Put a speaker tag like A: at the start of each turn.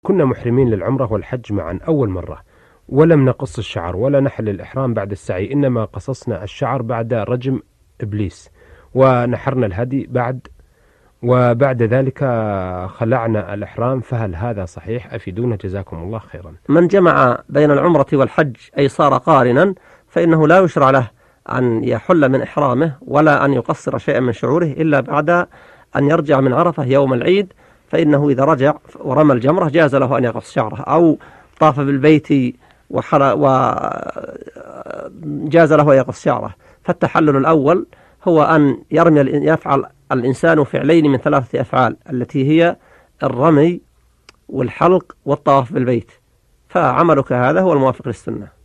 A: كنا محرمين للعمرة والحج معا أول مرة، ولم نقص الشعر ولا نحل الإحرام بعد السعي، إنما قصصنا الشعر بعد رجم إبليس، ونحرنا الهدي وبعد ذلك خلعنا الإحرام، فهل هذا صحيح؟ أفيدونا جزاكم الله خيرا.
B: من جمع بين العمرة والحج أي صار قارنا فإنه لا يشرع له أن يحل من إحرامه ولا أن يقصر شيئا من شعوره إلا بعد أن يرجع من عرفة يوم العيد، فإنه إذا رجع ورمى الجمرة جاز له أن يقص شعره، أو طاف بالبيت وجاز له أن يقص شعره. فالتحلل الأول هو أن يفعل الإنسان فعلين من 3 أفعال التي هي الرمي والحلق والطواف بالبيت، فعملك هذا هو الموافق للسنة.